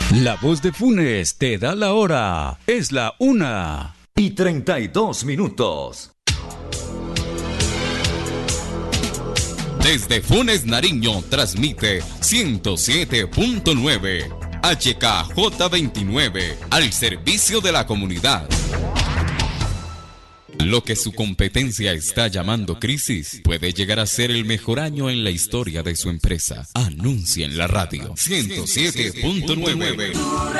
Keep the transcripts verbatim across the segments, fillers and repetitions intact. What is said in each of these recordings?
La voz de Funes te da la hora. Es la una y treinta y dos minutos. Desde Funes, Nariño, transmite ciento siete punto nueve H K J veintinueve al servicio de la comunidad. Lo que su competencia está llamando crisis puede llegar a ser el mejor año en la historia de su empresa. Anuncia en la radio ciento siete punto nueve.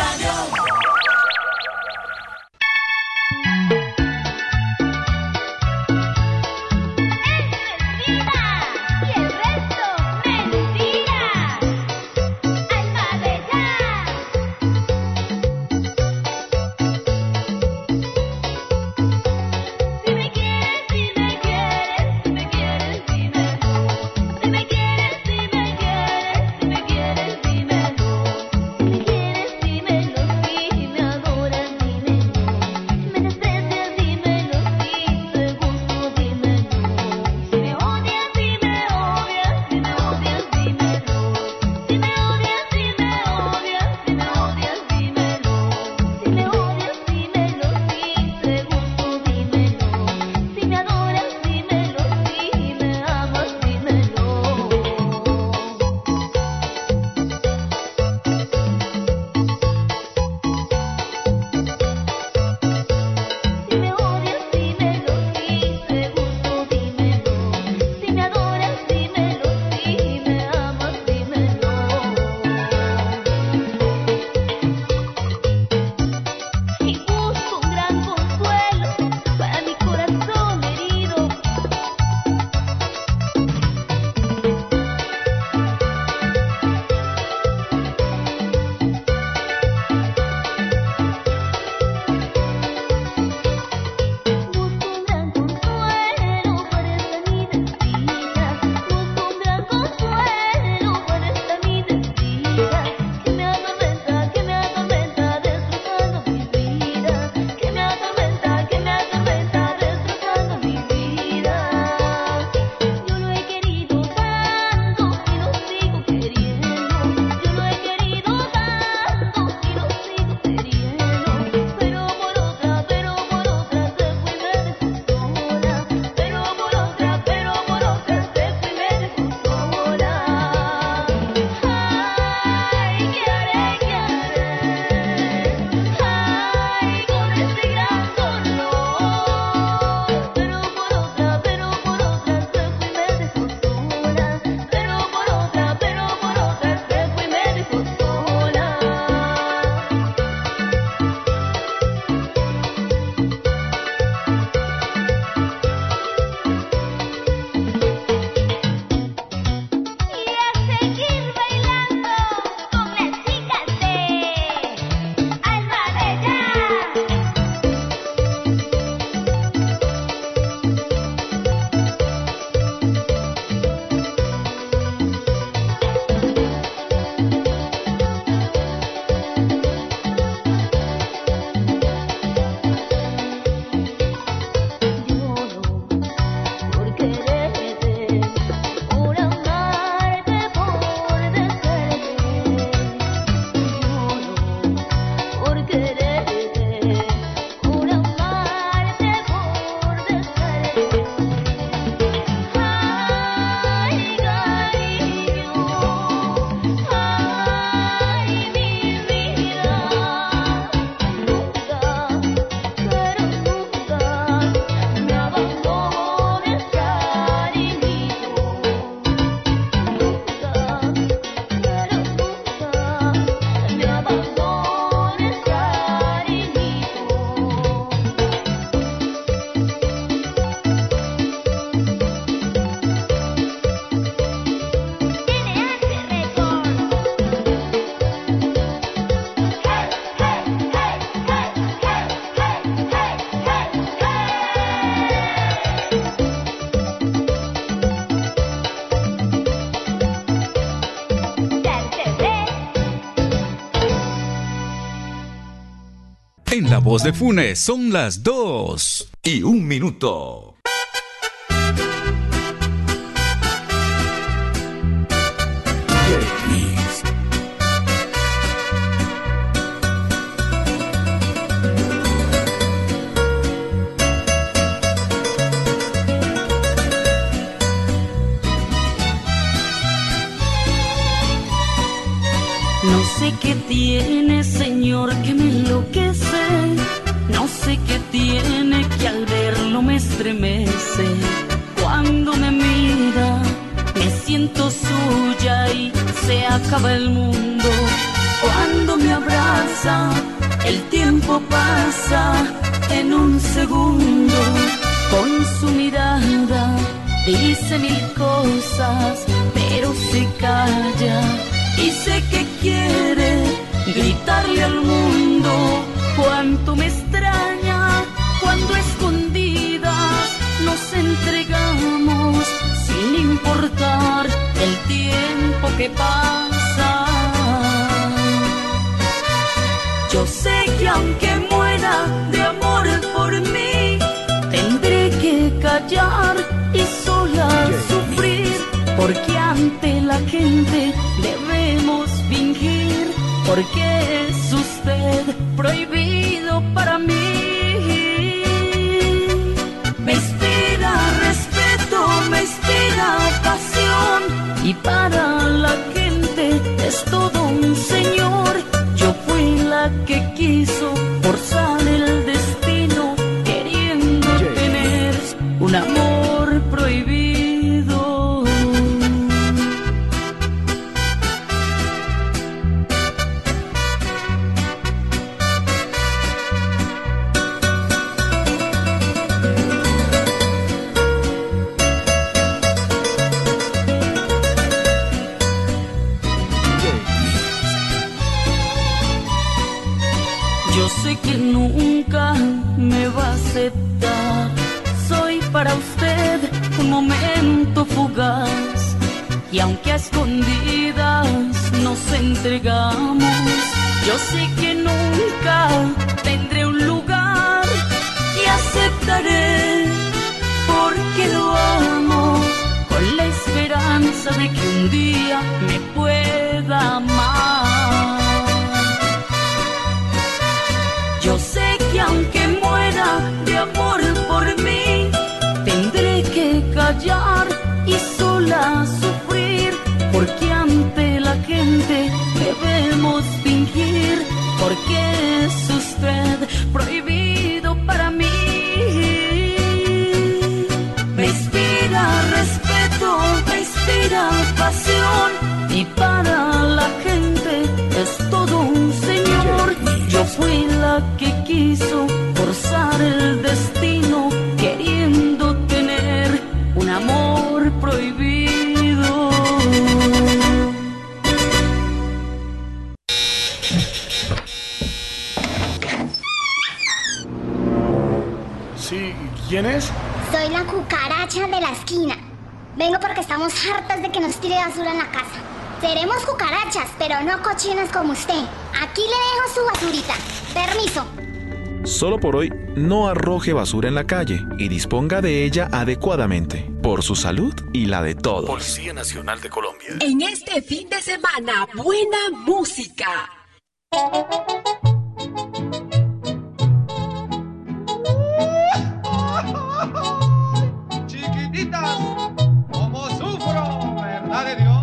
En la voz de Funes son las dos y un minuto. No sé qué tiene, Señor, que me enloquece. No sé qué tiene que al verlo me estremece. Cuando me mira, me siento suya y se acaba el mundo. Cuando me abraza, el tiempo pasa en un segundo. Con su mirada dice mil cosas, pero se calla. Y sé que quiere gritarle al mundo cuánto me extraña cuando a escondidas nos entregamos sin importar el tiempo que pasa. Yo sé que aunque muera de amor por mí, tendré que callar y sola sufrir, porque ante la gente debemos fingir, porque es usted prohibido para mí. Me inspira respeto, me inspira pasión, y para la gente es todo un señor. Yo fui la que quiso forzar el destino, queriendo tener un amor prohibido. Yo sé que nunca me va a aceptar. Soy para usted un momento fugaz, y aunque a escondidas nos entregamos, yo sé que nunca tendré un lugar y aceptaré porque lo amo, con la esperanza de que un día me pueda amar. Yo sé que aunque muera de amor por mí, tendré que callar y sola sufrir, porque ante la gente debemos fingir, porque es usted prohibido para mí. Me inspira respeto, me inspira pasión, y para la gente es todo un señor. Yo fui la que quiso forzar el destino, queriendo tener un amor prohibido. Sí, ¿quién es? Soy la cucaracha de la esquina. Vengo porque estamos hartas de que nos tire basura en la casa. Seremos cucarachas, pero no cochinas como usted. Aquí le dejo su basurita. Permiso. Solo por hoy, no arroje basura en la calle y disponga de ella adecuadamente, por su salud y la de todos. Policía Nacional de Colombia. En este fin de semana, buena música. Chiquititas, como sufro, ¿verdad de Dios?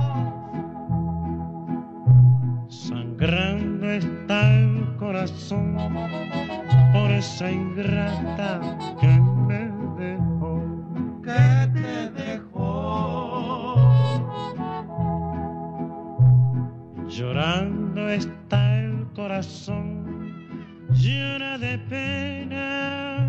Sangrando está el corazón por esa ingrata que me dejó. ¿Qué te dejó? Llorando está el corazón llena de pena.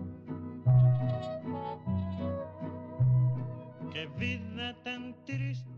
Qué vida tan triste.